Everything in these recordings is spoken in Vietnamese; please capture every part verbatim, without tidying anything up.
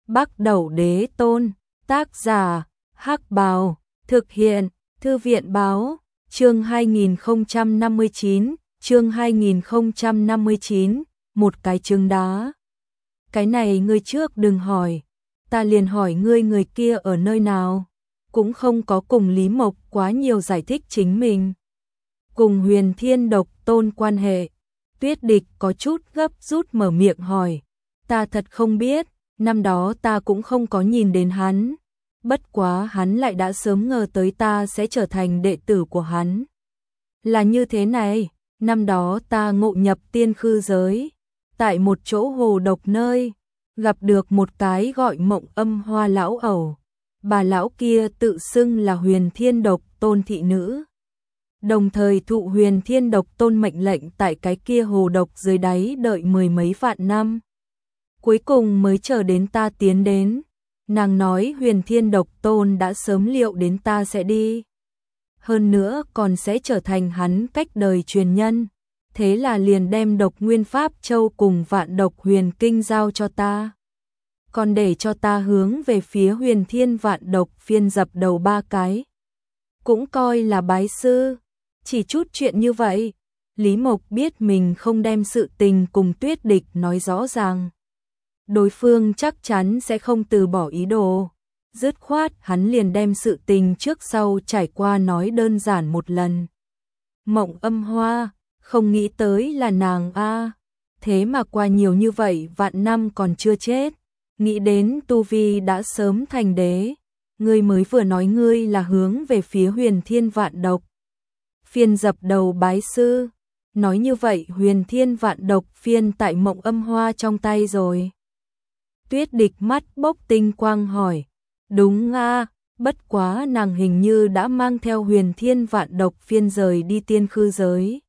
Bắc Đẩu Đế Tôn, tác giả, Hắc Bào, thực hiện, Thư viện báo, chương hai nghìn không trăm năm mươi chín, chương hai nghìn không trăm năm mươi chín, một cái trứng đá. Cái này ngươi trước đừng hỏi, ta liền hỏi ngươi người kia ở nơi nào, cũng không có cùng Lý Mộc quá nhiều giải thích chính mình. Cùng Huyền Thiên Độc Tôn quan hệ, Tuyết Địch có chút gấp rút mở miệng hỏi, ta thật không biết, năm đó ta cũng không có nhìn đến hắn, bất quá hắn lại đã sớm ngờ tới ta sẽ trở thành đệ tử của hắn. Là như thế này, năm đó ta ngộ nhập tiên khư giới, tại một chỗ hồ độc nơi, gặp được một cái gọi Mộng Âm Hoa lão ẩu, bà lão kia tự xưng là Huyền Thiên Độc Tôn thị nữ. Đồng thời thụ Huyền Thiên Độc Tôn mệnh lệnh tại cái kia hồ độc dưới đáy đợi mười mấy vạn năm. Cuối cùng mới chờ đến ta tiến đến. Nàng nói Huyền Thiên Độc Tôn đã sớm liệu đến ta sẽ đi. Hơn nữa còn sẽ trở thành hắn cách đời truyền nhân. Thế là liền đem Độc Nguyên Pháp Châu cùng Vạn Độc Huyền Kinh giao cho ta. Còn để cho ta hướng về phía Huyền Thiên Vạn Độc phiên dập đầu ba cái. Cũng coi là bái sư. Chỉ chút chuyện như vậy, Lý Mộc biết mình không đem sự tình cùng Tuyết Địch nói rõ ràng. Đối phương chắc chắn sẽ không từ bỏ ý đồ. Dứt khoát hắn liền đem sự tình trước sau trải qua nói đơn giản một lần. Mộng Âm Hoa, không nghĩ tới là nàng a, thế mà qua nhiều như vậy vạn năm còn chưa chết. Nghĩ đến tu vi đã sớm thành đế. Ngươi mới vừa nói ngươi là hướng về phía Huyền Thiên Vạn Độc phiên dập đầu bái sư. Nói như vậy Huyền Thiên Vạn Độc phiên tại Mộng Âm Hoa trong tay rồi. Tuyết Địch mắt bốc tinh quang hỏi, đúng a, bất quá nàng hình như đã mang theo Huyền Thiên Vạn Độc phiên rời đi tiên khư giới.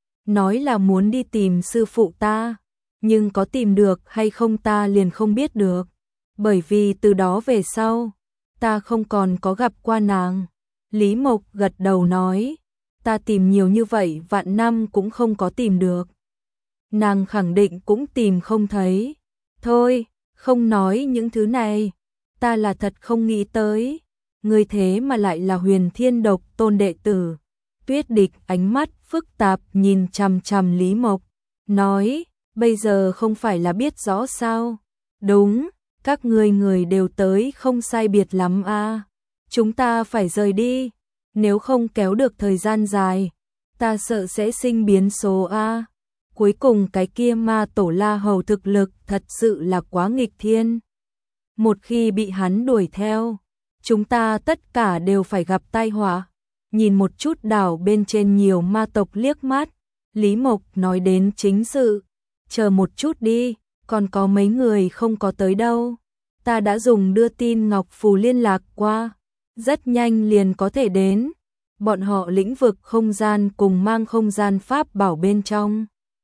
Nói là muốn đi tìm sư phụ ta, nhưng có tìm được hay không ta liền không biết được, bởi vì từ đó về sau, ta không còn có gặp qua nàng. Lý Mộc gật đầu nói, ta tìm nhiều như vậy vạn năm cũng không có tìm được. Nàng khẳng định cũng tìm không thấy. Thôi, không nói những thứ này, ta là thật không nghĩ tới. Ngươi thế mà lại là Huyền Thiên Độc Tôn đệ tử. Tuyết Địch ánh mắt phức tạp nhìn chằm chằm Lý Mộc, nói, bây giờ không phải là biết rõ sao? Đúng, các ngươi người đều tới không sai biệt lắm a. Chúng ta phải rời đi, nếu không kéo được thời gian dài, ta sợ sẽ sinh biến số a. Cuối cùng cái kia ma tổ La Hầu thực lực thật sự là quá nghịch thiên. Một khi bị hắn đuổi theo, chúng ta tất cả đều phải gặp tai họa. Nhìn một chút đảo bên trên nhiều ma tộc liếc mắt, Lý Mộc nói đến chính sự, chờ một chút đi, còn có mấy người không có tới đâu. Ta đã dùng đưa tin ngọc phù liên lạc qua, rất nhanh liền có thể đến. Bọn họ lĩnh vực không gian cùng mang không gian pháp bảo bên trong.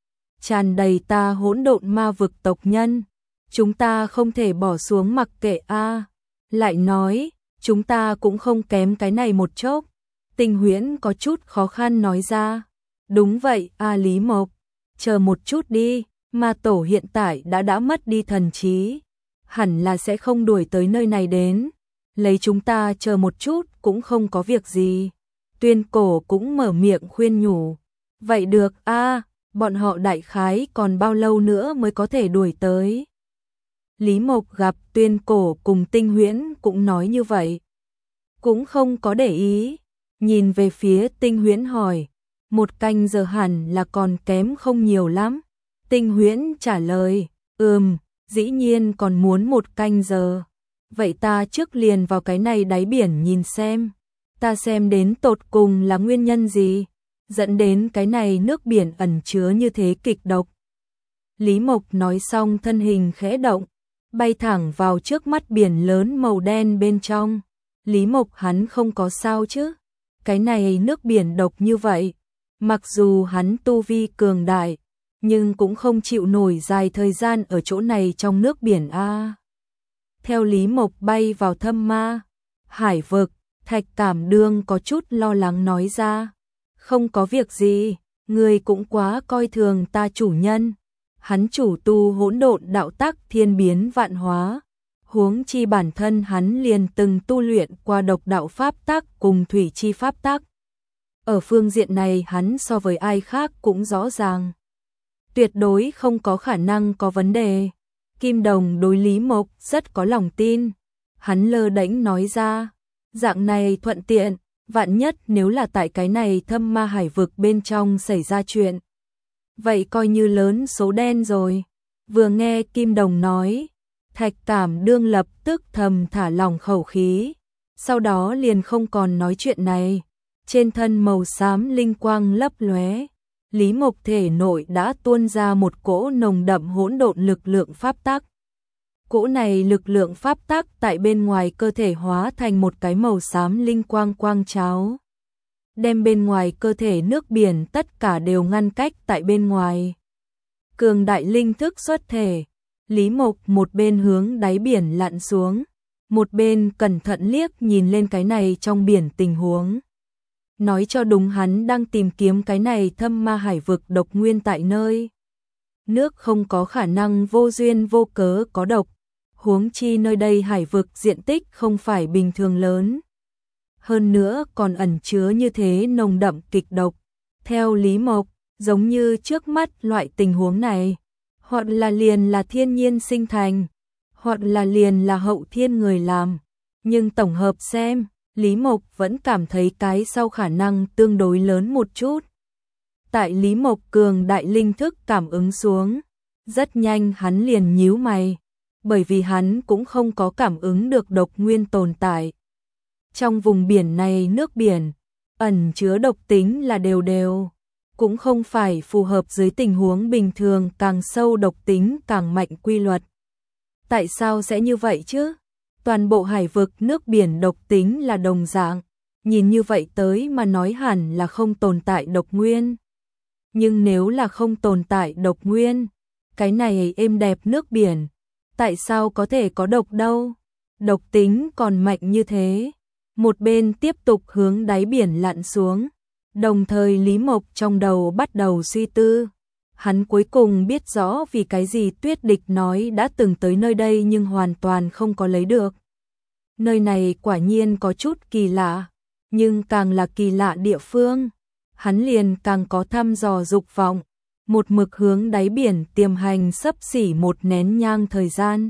Tràn đầy ta hỗn độn ma vực tộc nhân, chúng ta không thể bỏ xuống mặc kệ a. Lại nói, chúng ta cũng không kém cái này một chốc. Tinh Huyễn có chút khó khăn nói ra. Đúng vậy a Lý Mộc, chờ một chút đi, ma tổ hiện tại đã đã mất đi thần trí, hẳn là sẽ không đuổi tới nơi này đến. Lấy chúng ta chờ một chút cũng không có việc gì. Tuyên Cổ cũng mở miệng khuyên nhủ. Vậy được a, bọn họ đại khái còn bao lâu nữa mới có thể đuổi tới? Lý Mộc gặp Tuyên Cổ cùng Tinh Huyễn cũng nói như vậy, cũng không có để ý, nhìn về phía Tinh Huyễn hỏi, một canh giờ hẳn là còn kém không nhiều lắm. Tinh Huyễn trả lời, ừm, dĩ nhiên còn muốn một canh giờ. Vậy ta trước liền vào cái này đáy biển nhìn xem, ta xem đến tột cùng là nguyên nhân gì, dẫn đến cái này nước biển ẩn chứa như thế kịch độc. Lý Mộc nói xong thân hình khẽ động, bay thẳng vào trước mắt biển lớn màu đen bên trong. Lý Mộc hắn không có sao chứ? Cái này nước biển độc như vậy, mặc dù hắn tu vi cường đại, nhưng cũng không chịu nổi dài thời gian ở chỗ này trong nước biển a. Theo Lý Mộc bay vào thâm ma hải vực, Thạch Cảm Đương có chút lo lắng nói ra, không có việc gì, ngươi cũng quá coi thường ta chủ nhân. Hắn chủ tu hỗn độn đạo tắc thiên biến vạn hóa, Huống chi bản thân hắn liền từng tu luyện qua độc đạo pháp tắc cùng thủy chi pháp tắc. Ở phương diện này hắn so với ai khác cũng rõ ràng. Tuyệt đối không có khả năng có vấn đề. Kim Đồng đối Lý Mộc rất có lòng tin. Hắn lơ đễnh nói ra, dạng này thuận tiện, vạn nhất nếu là tại cái này thâm ma hải vực bên trong xảy ra chuyện. Vậy coi như lớn số đen rồi. Vừa nghe Kim Đồng nói, Thạch Cảm Đương lập tức thầm thả lỏng khẩu khí. Sau đó liền không còn nói chuyện này. Trên thân màu xám linh quang lấp lóe, Lý Mộc thể nội đã tuôn ra một cỗ nồng đậm hỗn độn lực lượng pháp tắc. Cỗ này lực lượng pháp tắc tại bên ngoài cơ thể hóa thành một cái màu xám linh quang quang cháo, đem bên ngoài cơ thể nước biển tất cả đều ngăn cách tại bên ngoài. Cường đại linh thức xuất thể, Lý Mộc một bên hướng đáy biển lặn xuống, một bên cẩn thận liếc nhìn lên cái này trong biển tình huống. Nói cho đúng, hắn đang tìm kiếm cái này thâm ma hải vực độc nguyên tại nơi. Nước không có khả năng vô duyên vô cớ có độc, huống chi nơi đây hải vực diện tích không phải bình thường lớn. Hơn nữa còn ẩn chứa như thế nồng đậm kịch độc. Theo Lý Mộc, giống như trước mắt loại tình huống này, hoặc là liền là thiên nhiên sinh thành, hoặc là liền là hậu thiên người làm. Nhưng tổng hợp xem, Lý Mộc vẫn cảm thấy cái sau khả năng tương đối lớn một chút. Tại Lý Mộc cường đại linh thức cảm ứng xuống, rất nhanh hắn liền nhíu mày, bởi vì hắn cũng không có cảm ứng được độc nguyên tồn tại. Trong vùng biển này nước biển, ẩn chứa độc tính là đều đều, cũng không phải phù hợp dưới tình huống bình thường càng sâu độc tính càng mạnh quy luật. Tại sao sẽ như vậy chứ? Toàn bộ hải vực nước biển độc tính là đồng dạng, nhìn như vậy tới mà nói hẳn là không tồn tại độc nguyên. Nhưng nếu là không tồn tại độc nguyên, cái này êm đẹp nước biển, tại sao có thể có độc đâu? Độc tính còn mạnh như thế. Một bên tiếp tục hướng đáy biển lặn xuống, đồng thời Lý Mộc trong đầu bắt đầu suy tư. Hắn cuối cùng biết rõ vì cái gì Tuyết Địch nói đã từng tới nơi đây nhưng hoàn toàn không có lấy được. Nơi này quả nhiên có chút kỳ lạ, nhưng càng là kỳ lạ địa phương, hắn liền càng có thăm dò dục vọng, một mực hướng đáy biển tiềm hành xấp xỉ một nén nhang thời gian.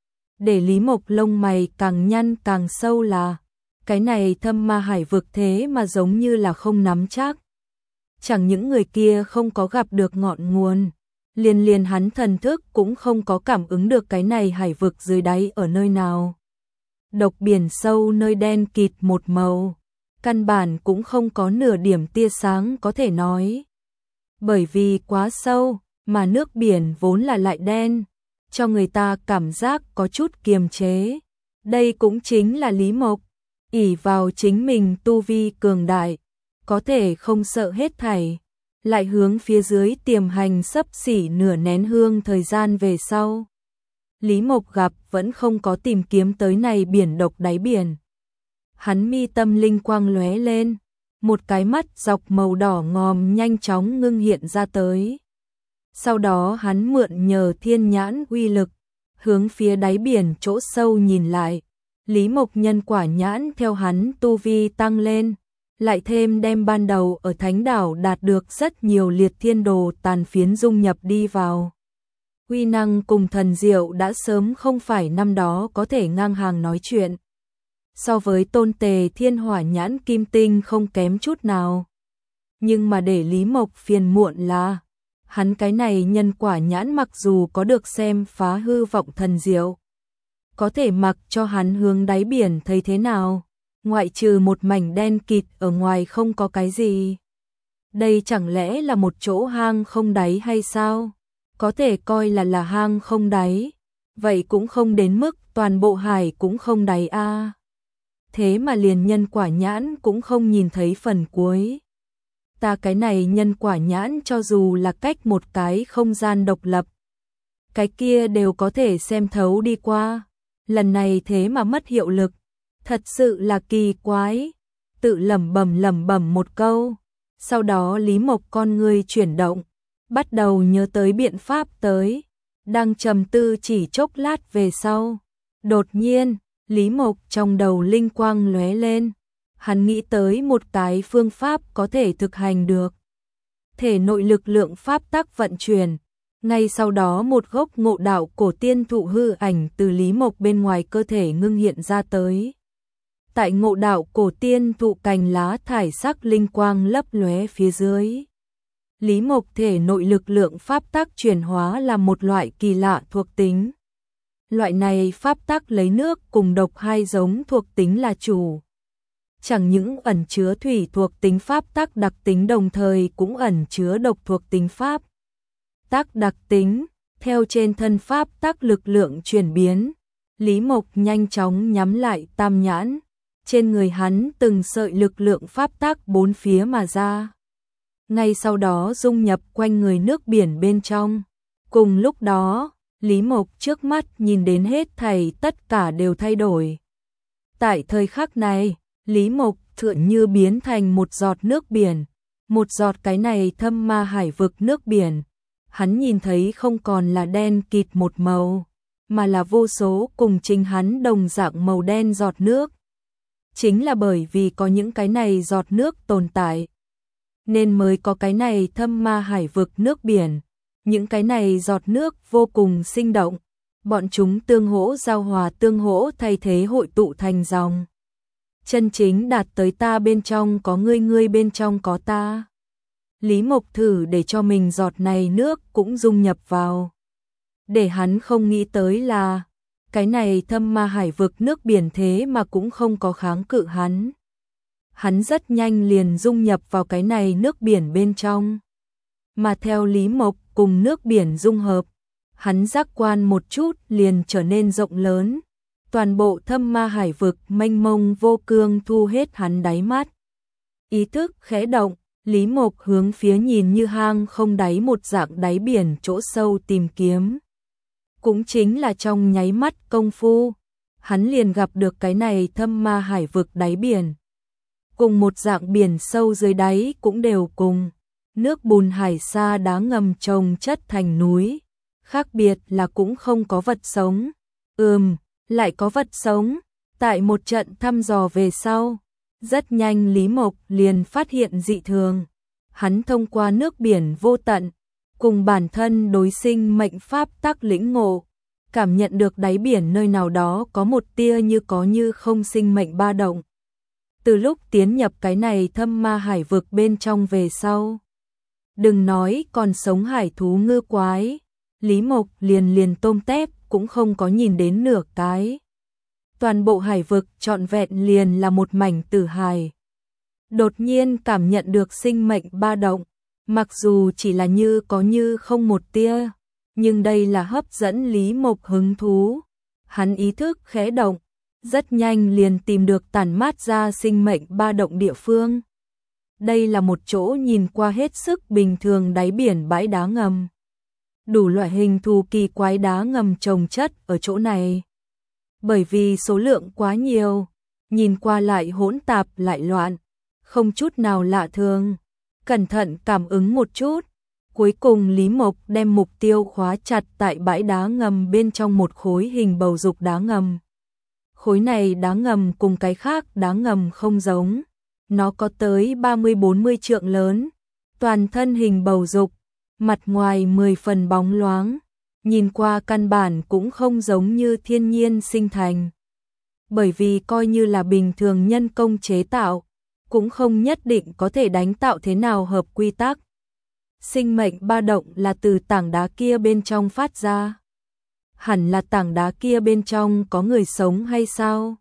Để Lý Mộc lông mày càng nhăn càng sâu là, cái này thâm ma hải vực thế mà giống như là không nắm chắc. Chẳng những người kia không có gặp được ngọn nguồn, liền liền hắn thần thức cũng không có cảm ứng được cái này hải vực dưới đáy ở nơi nào. Độc biển sâu nơi đen kịt một màu, căn bản cũng không có nửa điểm tia sáng có thể nói. Bởi vì quá sâu, mà nước biển vốn là lại đen, cho người ta cảm giác có chút kiềm chế. Đây cũng chính là Lý Mộc, ỷ vào chính mình tu vi cường đại, có thể không sợ hết thảy, lại hướng phía dưới tiềm hành xấp xỉ nửa nén hương thời gian về sau. Lý Mộc gặp vẫn không có tìm kiếm tới này biển độc đáy biển. Hắn mi tâm linh quang lóe lên, một cái mắt dọc màu đỏ ngòm nhanh chóng ngưng hiện ra tới. Sau đó hắn mượn nhờ thiên nhãn uy lực, hướng phía đáy biển chỗ sâu nhìn lại. Lý Mộc nhân quả nhãn theo hắn tu vi tăng lên, lại thêm đem ban đầu ở Thánh Đảo đạt được rất nhiều liệt thiên đồ tàn phiến dung nhập đi vào. Uy năng cùng thần diệu đã sớm không phải năm đó có thể ngang hàng nói chuyện. So với Tôn Tề Thiên Hỏa nhãn kim tinh không kém chút nào. Nhưng mà để Lý Mộc phiền muộn là, hắn cái này nhân quả nhãn mặc dù có được xem phá hư vọng thần diệu, có thể mặc cho hắn hướng đáy biển thấy thế nào, ngoại trừ một mảnh đen kịt ở ngoài không có cái gì. Đây chẳng lẽ là một chỗ hang không đáy hay sao? Có thể coi là là hang không đáy, vậy cũng không đến mức toàn bộ hải cũng không đáy a. À. Thế mà liền nhân quả nhãn cũng không nhìn thấy phần cuối. Ta cái này nhân quả nhãn cho dù là cách một cái không gian độc lập, cái kia đều có thể xem thấu đi qua. Lần này thế mà mất hiệu lực, thật sự là kỳ quái. Tự lẩm bẩm lẩm bẩm một câu, sau đó Lý Mộc con ngươi chuyển động, bắt đầu nhớ tới biện pháp tới, đang trầm tư chỉ chốc lát về sau, Đột nhiên, Lý Mộc trong đầu linh quang lóe lên, hắn nghĩ tới một cái phương pháp có thể thực hành được. Thể nội lực lượng pháp tắc vận chuyển, ngay sau đó một gốc ngộ đạo cổ tiên thụ hư ảnh từ Lý Mộc bên ngoài cơ thể ngưng hiện ra tới. Tại ngộ đạo cổ tiên thụ cành lá thải sắc linh quang lấp lóe phía dưới. Lý Mộc thể nội lực lượng pháp tắc chuyển hóa là một loại kỳ lạ thuộc tính. Loại này pháp tắc lấy nước cùng độc hai giống thuộc tính là chủ. Chẳng những ẩn chứa thủy thuộc tính pháp tắc đặc tính đồng thời cũng ẩn chứa độc thuộc tính pháp tắc đặc tính, theo trên thân pháp tắc lực lượng chuyển biến. Lý Mộc nhanh chóng nhắm lại tam nhãn, trên người hắn từng sợi lực lượng pháp tắc bốn phía mà ra. Ngay sau đó dung nhập quanh người nước biển bên trong. Cùng lúc đó, Lý Mộc trước mắt nhìn đến hết thảy tất cả đều thay đổi. Tại thời khắc này, Lý Mộc tựa như biến thành một giọt nước biển, một giọt cái này thâm ma hải vực nước biển. Hắn nhìn thấy không còn là đen kịt một màu, mà là vô số cùng chính hắn đồng dạng màu đen giọt nước. Chính là bởi vì có những cái này giọt nước tồn tại, nên mới có cái này thâm ma hải vực nước biển. Những cái này giọt nước vô cùng sinh động, bọn chúng tương hỗ giao hòa tương hỗ thay thế hội tụ thành dòng. Chân chính đạt tới ta bên trong có ngươi, ngươi bên trong có ta. Lý Mộc thử để cho mình giọt này nước cũng dung nhập vào. Để hắn không nghĩ tới là, cái này thâm ma hải vực nước biển thế mà cũng không có kháng cự hắn. Hắn rất nhanh liền dung nhập vào cái này nước biển bên trong. Mà theo Lý Mộc cùng nước biển dung hợp, hắn giác quan một chút liền trở nên rộng lớn. Toàn bộ thâm ma hải vực mênh mông vô cương thu hết hắn đáy mắt. Ý thức khẽ động, Lý Mộc hướng phía nhìn như hang không đáy một dạng đáy biển chỗ sâu tìm kiếm. Cũng chính là trong nháy mắt công phu, hắn liền gặp được cái này thâm ma hải vực đáy biển. Cùng một dạng biển sâu dưới đáy cũng đều cùng nước bùn hải sa đá ngầm chồng chất thành núi. Khác biệt là cũng không có vật sống. Ừm, lại có vật sống. Tại một trận thăm dò về sau, rất nhanh Lý Mộc liền phát hiện dị thường. Hắn thông qua nước biển vô tận, cùng bản thân đối sinh mệnh pháp tắc lĩnh ngộ, cảm nhận được đáy biển nơi nào đó có một tia như có như không sinh mệnh ba động. Từ lúc tiến nhập cái này thâm ma hải vực bên trong về sau, đừng nói còn sống hải thú ngư quái, Lý Mộc liền liền tôm tép cũng không có nhìn đến nửa cái. Toàn bộ hải vực trọn vẹn liền là một mảnh tử hải. Đột nhiên cảm nhận được sinh mệnh ba động, mặc dù chỉ là như có như không một tia, nhưng đây là hấp dẫn Lý Mộc hứng thú. Hắn ý thức khẽ động, rất nhanh liền tìm được tản mát ra sinh mệnh ba động địa phương. Đây là một chỗ nhìn qua hết sức bình thường đáy biển bãi đá ngầm. Đủ loại hình thù kỳ quái đá ngầm chồng chất ở chỗ này. Bởi vì số lượng quá nhiều, nhìn qua lại hỗn tạp lại loạn, không chút nào lạ thường. Cẩn thận cảm ứng một chút, cuối cùng Lý Mộc đem mục tiêu khóa chặt tại bãi đá ngầm bên trong một khối hình bầu dục đá ngầm. Khối này đá ngầm cùng cái khác đá ngầm không giống, nó có tới ba mươi bốn mươi trượng lớn, toàn thân hình bầu dục, mặt ngoài mười phần bóng loáng, nhìn qua căn bản cũng không giống như thiên nhiên sinh thành. Bởi vì coi như là bình thường nhân công chế tạo, cũng không nhất định có thể đánh tạo thế nào hợp quy tắc. Sinh mệnh ba động là từ tảng đá kia bên trong phát ra. Hẳn là tảng đá kia bên trong có người sống hay sao?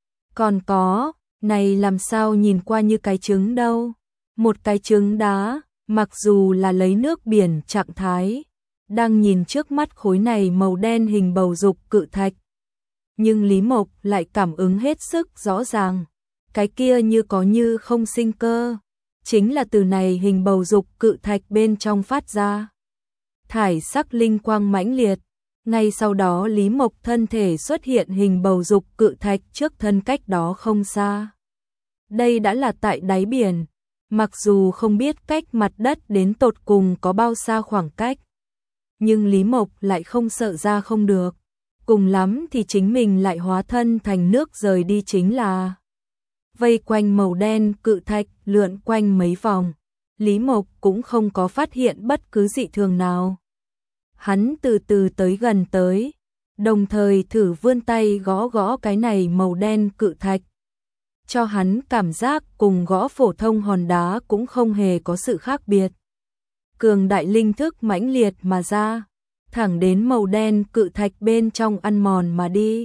Còn có, này làm sao nhìn qua như cái trứng đâu? Một cái trứng đá, mặc dù là lấy nước biển trạng thái, đang nhìn trước mắt khối này màu đen hình bầu dục cự thạch. Nhưng Lý Mộc lại cảm ứng hết sức rõ ràng, cái kia như có như không sinh cơ, chính là từ này hình bầu dục cự thạch bên trong phát ra. Thải sắc linh quang mãnh liệt, ngay sau đó Lý Mộc thân thể xuất hiện hình bầu dục cự thạch trước thân cách đó không xa. Đây đã là tại đáy biển, mặc dù không biết cách mặt đất đến tột cùng có bao xa khoảng cách, nhưng Lý Mộc lại không sợ ra không được. cùng lắm thì chính mình lại hóa thân thành nước rời đi chính là. Vây quanh màu đen cự thạch lượn quanh mấy vòng, Lý Mộc cũng không có phát hiện bất cứ dị thường nào. Hắn từ từ tới gần tới, đồng thời thử vươn tay gõ gõ cái này màu đen cự thạch. Cho hắn cảm giác cùng gõ phổ thông hòn đá cũng không hề có sự khác biệt. Cường đại linh thức mãnh liệt mà ra, thẳng đến màu đen cự thạch bên trong ăn mòn mà đi.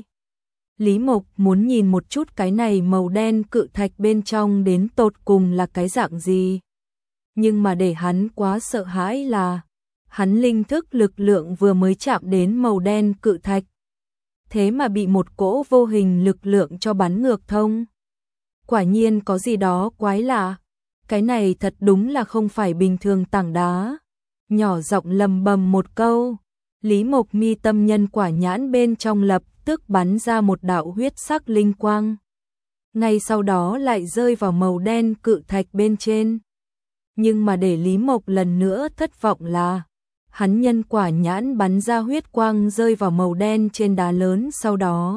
Lý Mộc muốn nhìn một chút cái này màu đen cự thạch bên trong đến tột cùng là cái dạng gì. Nhưng mà để hắn quá sợ hãi là, hắn linh thức lực lượng vừa mới chạm đến màu đen cự thạch. Thế mà bị một cỗ vô hình lực lượng cho bắn ngược thông. Quả nhiên có gì đó quái lạ. Cái này thật đúng là không phải bình thường tảng đá. Nhỏ giọng lầm bầm một câu. Lý Mộc mi tâm nhân quả nhãn bên trong lập tức bắn ra một đạo huyết sắc linh quang. Ngay sau đó lại rơi vào màu đen cự thạch bên trên. Nhưng mà để Lý Mộc lần nữa thất vọng là, hắn nhân quả nhãn bắn ra huyết quang rơi vào màu đen trên đá lớn sau đó.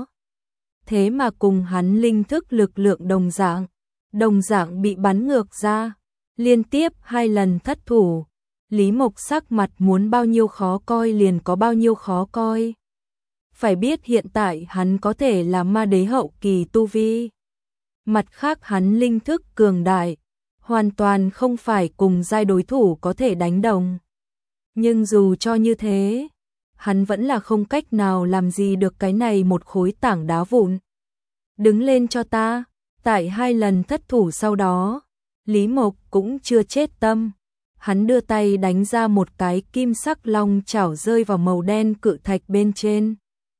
Thế mà cùng hắn linh thức lực lượng đồng dạng, đồng dạng bị bắn ngược ra, liên tiếp hai lần thất thủ. Lý Mộc sắc mặt muốn bao nhiêu khó coi liền có bao nhiêu khó coi. Phải biết hiện tại hắn có thể là ma đế hậu kỳ tu vi. Mặt khác hắn linh thức cường đại, hoàn toàn không phải cùng giai đối thủ có thể đánh đồng. Nhưng dù cho như thế, hắn vẫn là không cách nào làm gì được cái này một khối tảng đá vụn. Đứng lên cho ta, tại hai lần thất thủ sau đó, Lý Mộc cũng chưa chết tâm. Hắn đưa tay đánh ra một cái kim sắc long chảo rơi vào màu đen cự thạch bên trên.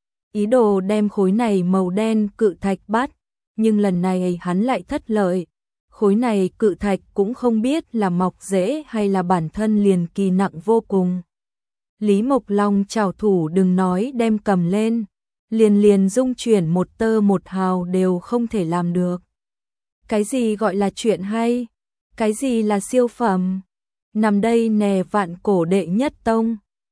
Ý đồ đem khối này màu đen cự thạch bắt, nhưng lần này hắn lại thất lợi. Khối này cự thạch cũng không biết là mọc rễ hay là bản thân liền kỳ nặng vô cùng. Lý Mộc long chảo thủ đừng nói đem cầm lên, liền liền dung chuyển một tơ một hào đều không thể làm được. Cái gì gọi là chuyện hay? Cái gì là siêu phẩm? Nằm đây nè vạn cổ đệ nhất tông.